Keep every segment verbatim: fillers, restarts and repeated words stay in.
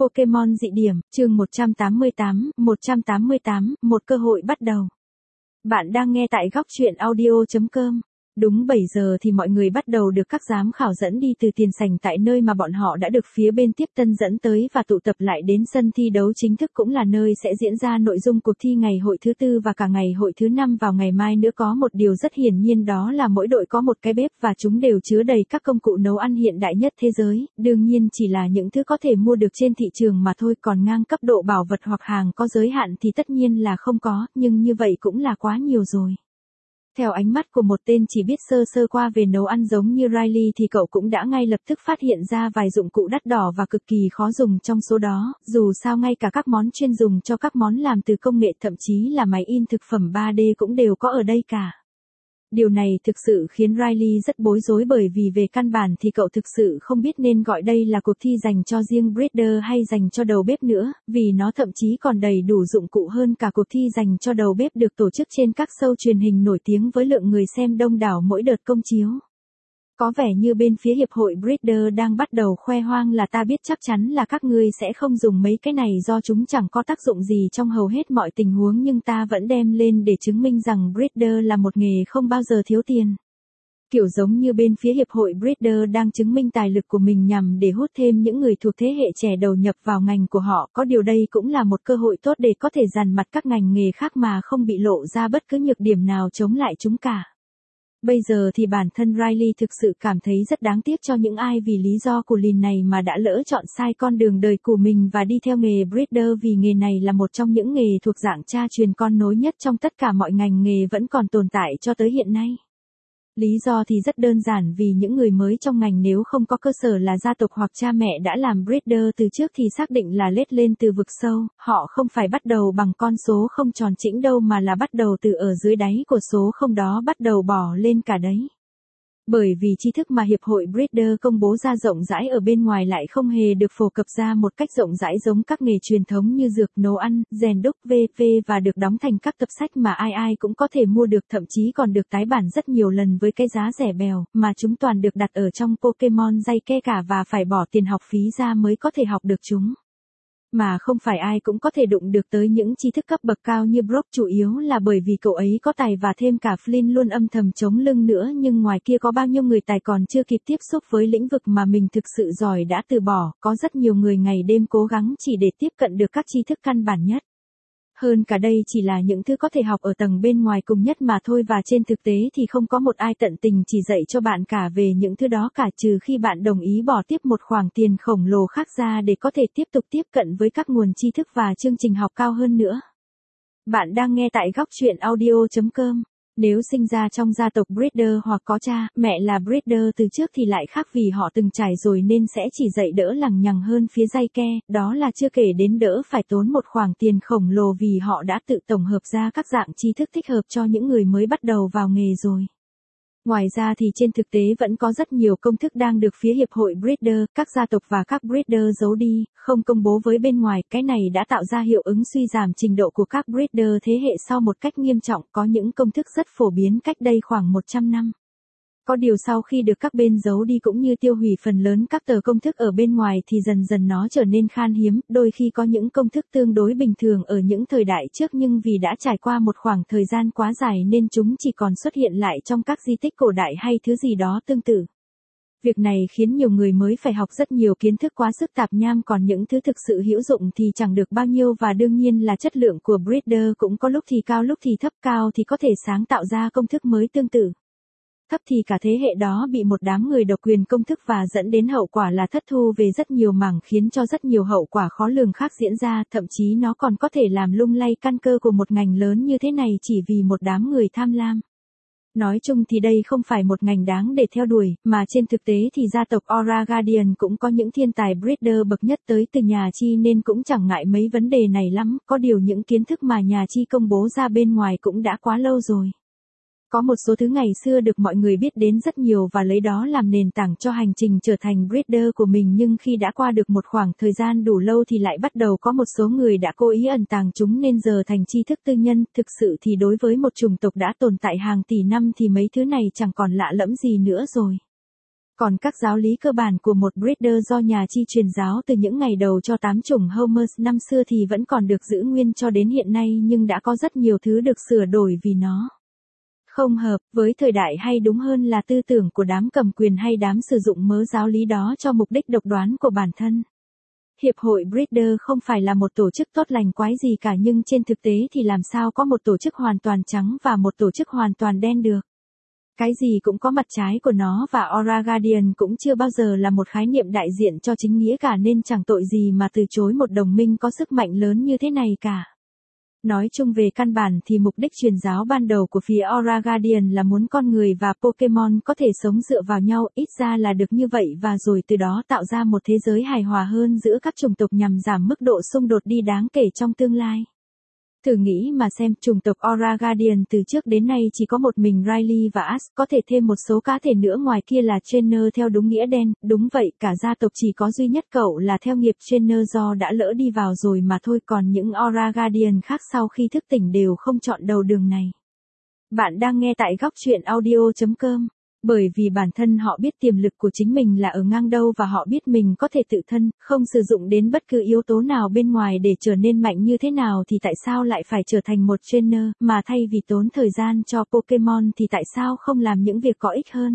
Pokemon dị điểm, chương một trăm tám mươi tám, một trăm tám mươi tám, một cơ hội bắt đầu. Bạn đang nghe tại góc truyện audio chấm com. Đúng bảy giờ thì mọi người bắt đầu được các giám khảo dẫn đi từ tiền sảnh tại nơi mà bọn họ đã được phía bên tiếp tân dẫn tới và tụ tập lại đến sân thi đấu chính thức cũng là nơi sẽ diễn ra nội dung cuộc thi ngày hội thứ tư và cả ngày hội thứ năm vào ngày mai nữa. Có một điều rất hiển nhiên đó là mỗi đội có một cái bếp và chúng đều chứa đầy các công cụ nấu ăn hiện đại nhất thế giới, đương nhiên chỉ là những thứ có thể mua được trên thị trường mà thôi, còn ngang cấp độ bảo vật hoặc hàng có giới hạn thì tất nhiên là không có, nhưng như vậy cũng là quá nhiều rồi. Theo ánh mắt của một tên chỉ biết sơ sơ qua về nấu ăn giống như Riley thì cậu cũng đã ngay lập tức phát hiện ra vài dụng cụ đắt đỏ và cực kỳ khó dùng trong số đó, dù sao ngay cả các món chuyên dùng cho các món làm từ công nghệ thậm chí là máy in thực phẩm ba D cũng đều có ở đây cả. Điều này thực sự khiến Riley rất bối rối bởi vì về căn bản thì cậu thực sự không biết nên gọi đây là cuộc thi dành cho riêng breeder hay dành cho đầu bếp nữa, vì nó thậm chí còn đầy đủ dụng cụ hơn cả cuộc thi dành cho đầu bếp được tổ chức trên các show truyền hình nổi tiếng với lượng người xem đông đảo mỗi đợt công chiếu. Có vẻ như bên phía hiệp hội breeder đang bắt đầu khoe hoang là ta biết chắc chắn là các ngươi sẽ không dùng mấy cái này do chúng chẳng có tác dụng gì trong hầu hết mọi tình huống, nhưng ta vẫn đem lên để chứng minh rằng breeder là một nghề không bao giờ thiếu tiền. Kiểu giống như bên phía hiệp hội breeder đang chứng minh tài lực của mình nhằm để hút thêm những người thuộc thế hệ trẻ đầu nhập vào ngành của họ, có điều đây cũng là một cơ hội tốt để có thể dằn mặt các ngành nghề khác mà không bị lộ ra bất cứ nhược điểm nào chống lại chúng cả. Bây giờ thì bản thân Riley thực sự cảm thấy rất đáng tiếc cho những ai vì lý do cù lìn này mà đã lỡ chọn sai con đường đời của mình và đi theo nghề breeder, vì nghề này là một trong những nghề thuộc dạng cha truyền con nối nhất trong tất cả mọi ngành nghề vẫn còn tồn tại cho tới hiện nay. Lý do thì rất đơn giản, vì những người mới trong ngành nếu không có cơ sở là gia tộc hoặc cha mẹ đã làm breeder từ trước thì xác định là lết lên từ vực sâu, họ không phải bắt đầu bằng con số không tròn chỉnh đâu mà là bắt đầu từ ở dưới đáy của số không đó bắt đầu bò lên cả đấy. Bởi vì tri thức mà Hiệp hội Breeder công bố ra rộng rãi ở bên ngoài lại không hề được phổ cập ra một cách rộng rãi giống các nghề truyền thống như dược, nấu ăn, rèn đúc vân vân và được đóng thành các tập sách mà ai ai cũng có thể mua được, thậm chí còn được tái bản rất nhiều lần với cái giá rẻ bèo, mà chúng toàn được đặt ở trong Pokemon dây ke cả và phải bỏ tiền học phí ra mới có thể học được chúng. Mà không phải ai cũng có thể đụng được tới những tri thức cấp bậc cao như Brock, chủ yếu là bởi vì cậu ấy có tài và thêm cả Flynn luôn âm thầm chống lưng nữa, nhưng ngoài kia có bao nhiêu người tài còn chưa kịp tiếp xúc với lĩnh vực mà mình thực sự giỏi đã từ bỏ, có rất nhiều người ngày đêm cố gắng chỉ để tiếp cận được các tri thức căn bản nhất. Hơn cả đây chỉ là những thứ có thể học ở tầng bên ngoài cùng nhất mà thôi, và trên thực tế thì không có một ai tận tình chỉ dạy cho bạn cả về những thứ đó cả, trừ khi bạn đồng ý bỏ tiếp một khoản tiền khổng lồ khác ra để có thể tiếp tục tiếp cận với các nguồn tri thức và chương trình học cao hơn nữa. Bạn đang nghe tại góc truyện audio chấm com. Nếu sinh ra trong gia tộc breeder hoặc có cha, mẹ là breeder từ trước thì lại khác, vì họ từng trải rồi nên sẽ chỉ dạy đỡ lằng nhằng hơn phía dây ke, đó là chưa kể đến đỡ phải tốn một khoản tiền khổng lồ vì họ đã tự tổng hợp ra các dạng tri thức thích hợp cho những người mới bắt đầu vào nghề rồi. Ngoài ra thì trên thực tế vẫn có rất nhiều công thức đang được phía hiệp hội breeder, các gia tộc và các breeder giấu đi, không công bố với bên ngoài. Cái này đã tạo ra hiệu ứng suy giảm trình độ của các breeder thế hệ sau một cách nghiêm trọng. Có những công thức rất phổ biến cách đây khoảng một trăm năm. Có điều sau khi được các bên giấu đi cũng như tiêu hủy phần lớn các tờ công thức ở bên ngoài thì dần dần nó trở nên khan hiếm, đôi khi có những công thức tương đối bình thường ở những thời đại trước nhưng vì đã trải qua một khoảng thời gian quá dài nên chúng chỉ còn xuất hiện lại trong các di tích cổ đại hay thứ gì đó tương tự. Việc này khiến nhiều người mới phải học rất nhiều kiến thức quá sức tạp nham, còn những thứ thực sự hữu dụng thì chẳng được bao nhiêu, và đương nhiên là chất lượng của breeder cũng có lúc thì cao lúc thì thấp, cao thì có thể sáng tạo ra công thức mới tương tự. Thấp thì cả thế hệ đó bị một đám người độc quyền công thức và dẫn đến hậu quả là thất thu về rất nhiều mảng, khiến cho rất nhiều hậu quả khó lường khác diễn ra, thậm chí nó còn có thể làm lung lay căn cơ của một ngành lớn như thế này chỉ vì một đám người tham lam. Nói chung thì đây không phải một ngành đáng để theo đuổi, mà trên thực tế thì gia tộc Aura Guardian cũng có những thiên tài breeder bậc nhất tới từ nhà Chi nên cũng chẳng ngại mấy vấn đề này lắm, có điều những kiến thức mà nhà Chi công bố ra bên ngoài cũng đã quá lâu rồi. Có một số thứ ngày xưa được mọi người biết đến rất nhiều và lấy đó làm nền tảng cho hành trình trở thành breeder của mình, nhưng khi đã qua được một khoảng thời gian đủ lâu thì lại bắt đầu có một số người đã cố ý ẩn tàng chúng nên giờ thành tri thức tư nhân. Thực sự thì đối với một chủng tộc đã tồn tại hàng tỷ năm thì mấy thứ này chẳng còn lạ lẫm gì nữa rồi. Còn các giáo lý cơ bản của một breeder do nhà Chi truyền giáo từ những ngày đầu cho tám chủng Homers năm xưa thì vẫn còn được giữ nguyên cho đến hiện nay, nhưng đã có rất nhiều thứ được sửa đổi vì nó không hợp với thời đại, hay đúng hơn là tư tưởng của đám cầm quyền hay đám sử dụng mớ giáo lý đó cho mục đích độc đoán của bản thân. Hiệp hội Breeder không phải là một tổ chức tốt lành quái gì cả, nhưng trên thực tế thì làm sao có một tổ chức hoàn toàn trắng và một tổ chức hoàn toàn đen được. Cái gì cũng có mặt trái của nó, và Aura Guardian cũng chưa bao giờ là một khái niệm đại diện cho chính nghĩa cả, nên chẳng tội gì mà từ chối một đồng minh có sức mạnh lớn như thế này cả. Nói chung về căn bản thì mục đích truyền giáo ban đầu của phía Aura Guardian là muốn con người và Pokemon có thể sống dựa vào nhau, ít ra là được như vậy, và rồi từ đó tạo ra một thế giới hài hòa hơn giữa các chủng tộc nhằm giảm mức độ xung đột đi đáng kể trong tương lai. Thử nghĩ mà xem, chủng tộc Aura Guardian từ trước đến nay chỉ có một mình Riley và Ash, có thể thêm một số cá thể nữa ngoài kia là Trainer theo đúng nghĩa đen, đúng vậy, cả gia tộc chỉ có duy nhất cậu là theo nghiệp Trainer do đã lỡ đi vào rồi mà thôi, còn những Aura Guardian khác sau khi thức tỉnh đều không chọn đầu đường này. Bạn đang nghe tại góc truyện audio chấm com. Bởi vì bản thân họ biết tiềm lực của chính mình là ở ngang đâu, và họ biết mình có thể tự thân, không sử dụng đến bất cứ yếu tố nào bên ngoài để trở nên mạnh như thế nào, thì tại sao lại phải trở thành một trainer, mà thay vì tốn thời gian cho Pokemon thì tại sao không làm những việc có ích hơn.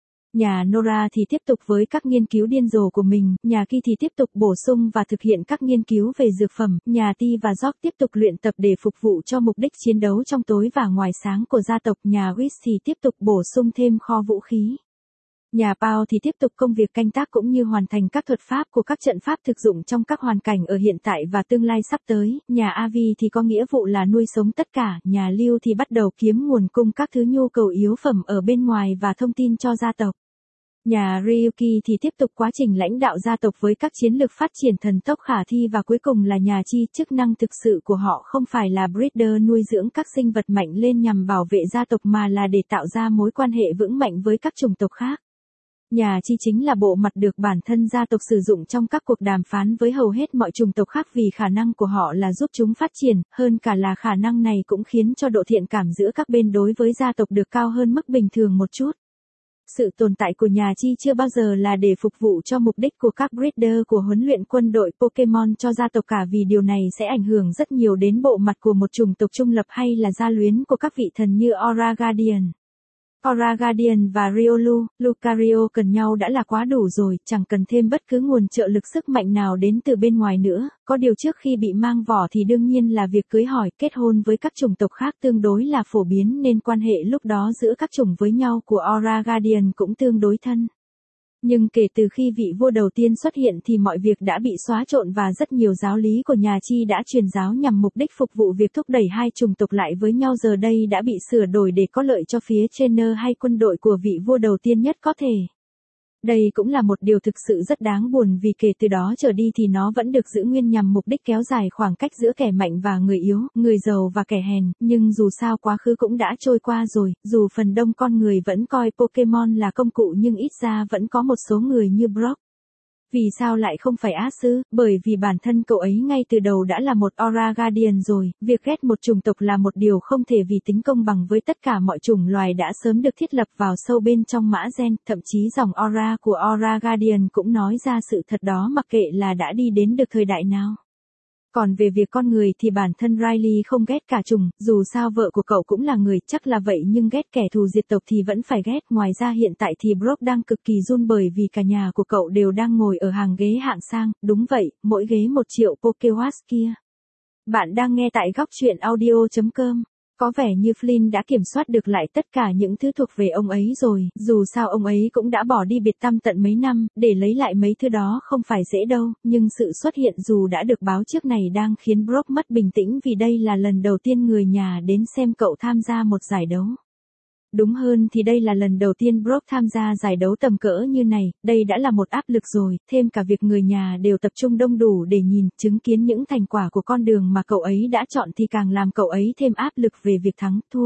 Nhà Nora thì tiếp tục với các nghiên cứu điên rồ của mình, nhà Ki thì tiếp tục bổ sung và thực hiện các nghiên cứu về dược phẩm, nhà Ti và Jock tiếp tục luyện tập để phục vụ cho mục đích chiến đấu trong tối và ngoài sáng của gia tộc, nhà Wish thì tiếp tục bổ sung thêm kho vũ khí. Nhà Pao thì tiếp tục công việc canh tác cũng như hoàn thành các thuật pháp của các trận pháp thực dụng trong các hoàn cảnh ở hiện tại và tương lai sắp tới. Nhà Avi thì có nghĩa vụ là nuôi sống tất cả, nhà Lưu thì bắt đầu kiếm nguồn cung các thứ nhu cầu yếu phẩm ở bên ngoài và thông tin cho gia tộc. Nhà Ryuki thì tiếp tục quá trình lãnh đạo gia tộc với các chiến lược phát triển thần tốc khả thi, và cuối cùng là nhà Chi, chức năng thực sự của họ không phải là breeder nuôi dưỡng các sinh vật mạnh lên nhằm bảo vệ gia tộc, mà là để tạo ra mối quan hệ vững mạnh với các chủng tộc khác. Nhà Chi chính là bộ mặt được bản thân gia tộc sử dụng trong các cuộc đàm phán với hầu hết mọi chủng tộc khác, vì khả năng của họ là giúp chúng phát triển, hơn cả là khả năng này cũng khiến cho độ thiện cảm giữa các bên đối với gia tộc được cao hơn mức bình thường một chút. Sự tồn tại của nhà Chi chưa bao giờ là để phục vụ cho mục đích của các breeder của huấn luyện quân đội Pokemon cho gia tộc cả, vì điều này sẽ ảnh hưởng rất nhiều đến bộ mặt của một chủng tộc trung lập hay là gia luyến của các vị thần như Aura Guardian. Aura Guardian và Riolu, Lucario cần nhau đã là quá đủ rồi, chẳng cần thêm bất cứ nguồn trợ lực sức mạnh nào đến từ bên ngoài nữa. Có điều trước khi bị mang vỏ thì đương nhiên là việc cưới hỏi, kết hôn với các chủng tộc khác tương đối là phổ biến, nên quan hệ lúc đó giữa các chủng với nhau của Aura Guardian cũng tương đối thân. Nhưng kể từ khi vị vua đầu tiên xuất hiện thì mọi việc đã bị xóa trộn, và rất nhiều giáo lý của nhà Chi đã truyền giáo nhằm mục đích phục vụ việc thúc đẩy hai chủng tộc lại với nhau giờ đây đã bị sửa đổi để có lợi cho phía trainer hay quân đội của vị vua đầu tiên nhất có thể. Đây cũng là một điều thực sự rất đáng buồn, vì kể từ đó trở đi thì nó vẫn được giữ nguyên nhằm mục đích kéo dài khoảng cách giữa kẻ mạnh và người yếu, người giàu và kẻ hèn, nhưng dù sao quá khứ cũng đã trôi qua rồi, dù phần đông con người vẫn coi Pokemon là công cụ, nhưng ít ra vẫn có một số người như Brock. Vì sao lại không phải Ash? Bởi vì bản thân cậu ấy ngay từ đầu đã là một Aura Guardian rồi, việc ghét một chủng tộc là một điều không thể, vì tính công bằng với tất cả mọi chủng loài đã sớm được thiết lập vào sâu bên trong mã gen, thậm chí dòng Aura của Aura Guardian cũng nói ra sự thật đó mặc kệ là đã đi đến được thời đại nào. Còn về việc con người thì bản thân Riley không ghét cả chủng, dù sao vợ của cậu cũng là người, chắc là vậy, nhưng ghét kẻ thù diệt tộc thì vẫn phải ghét. Ngoài ra hiện tại thì Brock đang cực kỳ run bởi vì cả nhà của cậu đều đang ngồi ở hàng ghế hạng sang, đúng vậy, mỗi ghế một triệu Pokéwatt kia. Bạn đang nghe tại góc truyện audio chấm com. Có vẻ như Flynn đã kiểm soát được lại tất cả những thứ thuộc về ông ấy rồi, dù sao ông ấy cũng đã bỏ đi biệt tăm tận mấy năm, để lấy lại mấy thứ đó không phải dễ đâu, nhưng sự xuất hiện dù đã được báo trước này đang khiến Brock mất bình tĩnh, vì đây là lần đầu tiên người nhà đến xem cậu tham gia một giải đấu. Đúng hơn thì đây là lần đầu tiên Brock tham gia giải đấu tầm cỡ như này, đây đã là một áp lực rồi, thêm cả việc người nhà đều tập trung đông đủ để nhìn, chứng kiến những thành quả của con đường mà cậu ấy đã chọn thì càng làm cậu ấy thêm áp lực về việc thắng, thua.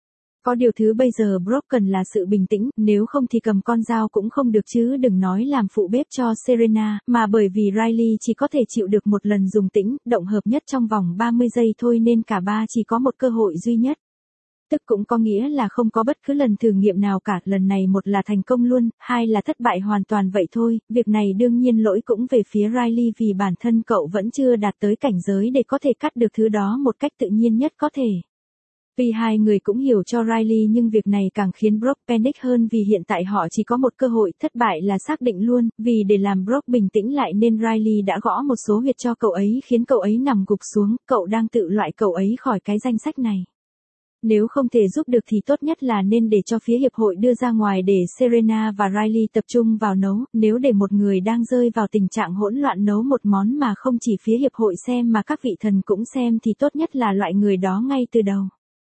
Có điều thứ bây giờ Brock cần là sự bình tĩnh, nếu không thì cầm con dao cũng không được, chứ đừng nói làm phụ bếp cho Serena, mà bởi vì Riley chỉ có thể chịu được một lần dùng tĩnh, động hợp nhất trong vòng ba mươi giây thôi, nên cả ba chỉ có một cơ hội duy nhất. tức cũng có nghĩa là không có bất cứ lần thử nghiệm nào cả, lần này một là thành công luôn, hai là thất bại hoàn toàn vậy thôi, việc này đương nhiên lỗi cũng về phía Riley vì bản thân cậu vẫn chưa đạt tới cảnh giới để có thể cắt được thứ đó một cách tự nhiên nhất có thể. Vì hai người cũng hiểu cho Riley nhưng việc này càng khiến Brock panic hơn vì hiện tại họ chỉ có một cơ hội, thất bại là xác định luôn, vì để làm Brock bình tĩnh lại nên Riley đã gõ một số huyệt cho cậu ấy khiến cậu ấy nằm gục xuống, cậu đang tự loại cậu ấy khỏi cái danh sách này. Nếu không thể giúp được thì tốt nhất là nên để cho phía hiệp hội đưa ra ngoài để Serena và Riley tập trung vào nấu, nếu để một người đang rơi vào tình trạng hỗn loạn nấu một món mà không chỉ phía hiệp hội xem mà các vị thần cũng xem thì tốt nhất là loại người đó ngay từ đầu.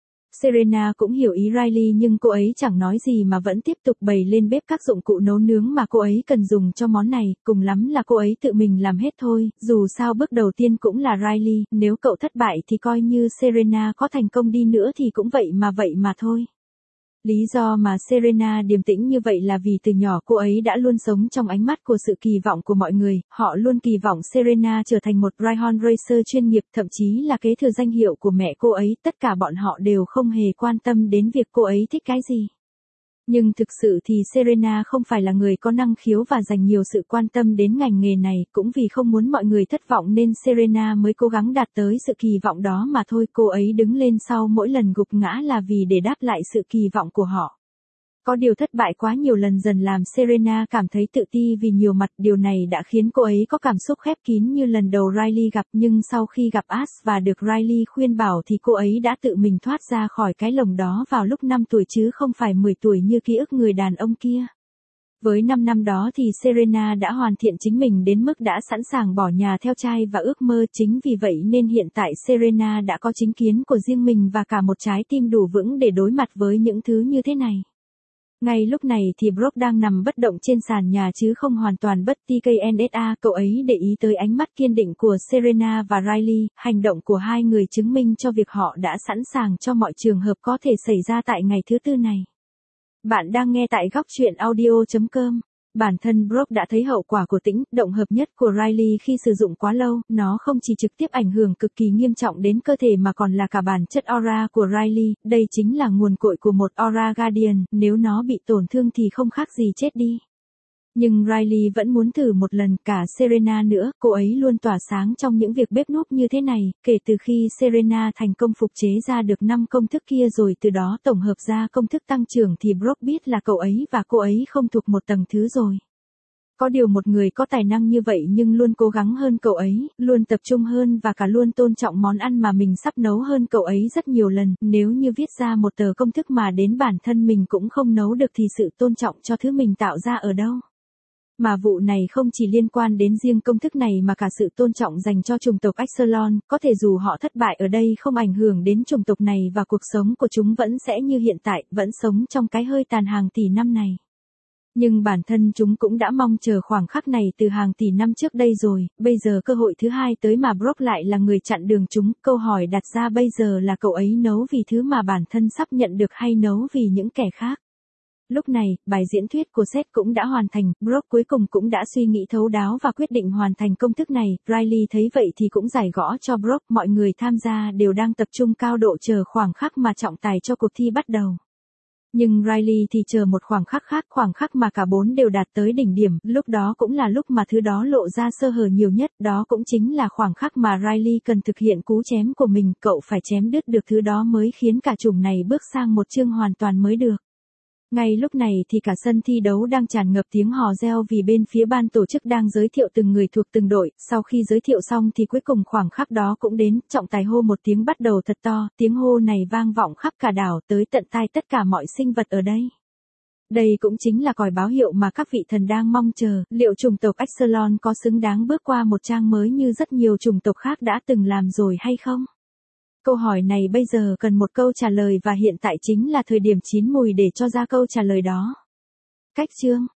Serena cũng hiểu ý Riley nhưng cô ấy chẳng nói gì mà vẫn tiếp tục bày lên bếp các dụng cụ nấu nướng mà cô ấy cần dùng cho món này, cùng lắm là cô ấy tự mình làm hết thôi, dù sao bước đầu tiên cũng là Riley, nếu cậu thất bại thì coi như Serena có thành công đi nữa thì cũng vậy mà vậy mà thôi. Lý do mà Serena điềm tĩnh như vậy là vì từ nhỏ cô ấy đã luôn sống trong ánh mắt của sự kỳ vọng của mọi người, họ luôn kỳ vọng Serena trở thành một Greyhound Racer chuyên nghiệp, thậm chí là kế thừa danh hiệu của mẹ cô ấy, tất cả bọn họ đều không hề quan tâm đến việc cô ấy thích cái gì. Nhưng thực sự thì Serena không phải là người có năng khiếu và dành nhiều sự quan tâm đến ngành nghề này, cũng vì không muốn mọi người thất vọng nên Serena mới cố gắng đạt tới sự kỳ vọng đó mà thôi, cô ấy đứng lên sau mỗi lần gục ngã là vì để đáp lại sự kỳ vọng của họ. Có điều thất bại quá nhiều lần dần làm Serena cảm thấy tự ti vì nhiều mặt, điều này đã khiến cô ấy có cảm xúc khép kín như lần đầu Riley gặp, nhưng sau khi gặp Ash và được Riley khuyên bảo thì cô ấy đã tự mình thoát ra khỏi cái lồng đó vào lúc năm tuổi chứ không phải mười tuổi như ký ức người đàn ông kia. Với năm năm đó thì Serena đã hoàn thiện chính mình đến mức đã sẵn sàng bỏ nhà theo trai và ước mơ, chính vì vậy nên hiện tại Serena đã có chính kiến của riêng mình và cả một trái tim đủ vững để đối mặt với những thứ như thế này. Ngay lúc này thì Brock đang nằm bất động trên sàn nhà chứ không hoàn toàn bất tê ca en ét a, cậu ấy để ý tới ánh mắt kiên định của Serena và Riley, hành động của hai người chứng minh cho việc họ đã sẵn sàng cho mọi trường hợp có thể xảy ra tại ngày thứ tư này. Bạn đang nghe tại góc truyện audio chấm com. Bản thân Brock đã thấy hậu quả của tĩnh động hợp nhất của Riley khi sử dụng quá lâu, nó không chỉ trực tiếp ảnh hưởng cực kỳ nghiêm trọng đến cơ thể mà còn là cả bản chất aura của Riley, đây chính là nguồn cội của một aura guardian, nếu nó bị tổn thương thì không khác gì chết đi. Nhưng Riley vẫn muốn thử một lần, cả Serena nữa, cô ấy luôn tỏa sáng trong những việc bếp núc như thế này, kể từ khi Serena thành công phục chế ra được năm công thức kia rồi từ đó tổng hợp ra công thức tăng trưởng thì Brock biết là cậu ấy và cô ấy không thuộc một tầng thứ rồi. Có điều một người có tài năng như vậy nhưng luôn cố gắng hơn cậu ấy, luôn tập trung hơn và cả luôn tôn trọng món ăn mà mình sắp nấu hơn cậu ấy rất nhiều lần, nếu như viết ra một tờ công thức mà đến bản thân mình cũng không nấu được thì sự tôn trọng cho thứ mình tạo ra ở đâu? Mà vụ này không chỉ liên quan đến riêng công thức này mà cả sự tôn trọng dành cho chủng tộc Epsilon, có thể dù họ thất bại ở đây không ảnh hưởng đến chủng tộc này và cuộc sống của chúng vẫn sẽ như hiện tại, vẫn sống trong cái hơi tàn hàng tỷ năm này. Nhưng bản thân chúng cũng đã mong chờ khoảng khắc này từ hàng tỷ năm trước đây rồi, bây giờ cơ hội thứ hai tới mà Brock lại là người chặn đường chúng, câu hỏi đặt ra bây giờ là cậu ấy nấu vì thứ mà bản thân sắp nhận được hay nấu vì những kẻ khác. Lúc này, bài diễn thuyết của Seth cũng đã hoàn thành, Brock cuối cùng cũng đã suy nghĩ thấu đáo và quyết định hoàn thành công thức này, Riley thấy vậy thì cũng giải gõ cho Brock, mọi người tham gia đều đang tập trung cao độ chờ khoảng khắc mà trọng tài cho cuộc thi bắt đầu. Nhưng Riley thì chờ một khoảng khắc khác, khoảng khắc mà cả bốn đều đạt tới đỉnh điểm, lúc đó cũng là lúc mà thứ đó lộ ra sơ hở nhiều nhất, đó cũng chính là khoảng khắc mà Riley cần thực hiện cú chém của mình, cậu phải chém đứt được thứ đó mới khiến cả chủng này bước sang một chương hoàn toàn mới được. Ngay lúc này thì cả sân thi đấu đang tràn ngập tiếng hò reo vì bên phía ban tổ chức đang giới thiệu từng người thuộc từng đội, sau khi giới thiệu xong thì cuối cùng khoảng khắc đó cũng đến, trọng tài hô một tiếng bắt đầu thật to, tiếng hô này vang vọng khắp cả đảo tới tận tai tất cả mọi sinh vật ở đây. Đây cũng chính là còi báo hiệu mà các vị thần đang mong chờ, liệu chủng tộc Epsilon có xứng đáng bước qua một trang mới như rất nhiều chủng tộc khác đã từng làm rồi hay không? Câu hỏi này bây giờ cần một câu trả lời và hiện tại chính là thời điểm chín mùi để cho ra câu trả lời đó. Cách chương